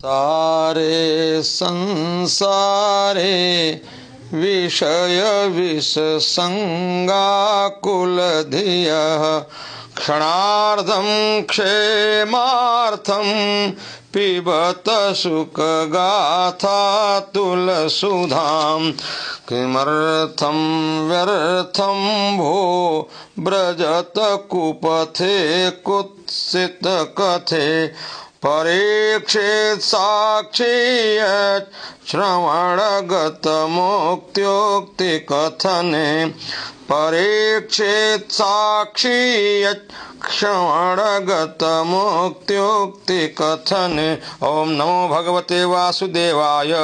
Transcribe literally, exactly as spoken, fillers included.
सारे संसारे विषय विषसंगाकुलधियः क्षणार्धं क्षेमार्थं पिबत सुखगाथातुलसुधां किमर्थं व्यर्थं भो व्रजत कुपथे कुत्सितकथे परीक्षित साक्षी यत् श्रवणगतमुक्त्योक्तिकथने परीक्षित साक्षी यत् श्रवणगतमुक्त्योक्तिकथने। ओम नमो भगवते वासुदेवाय।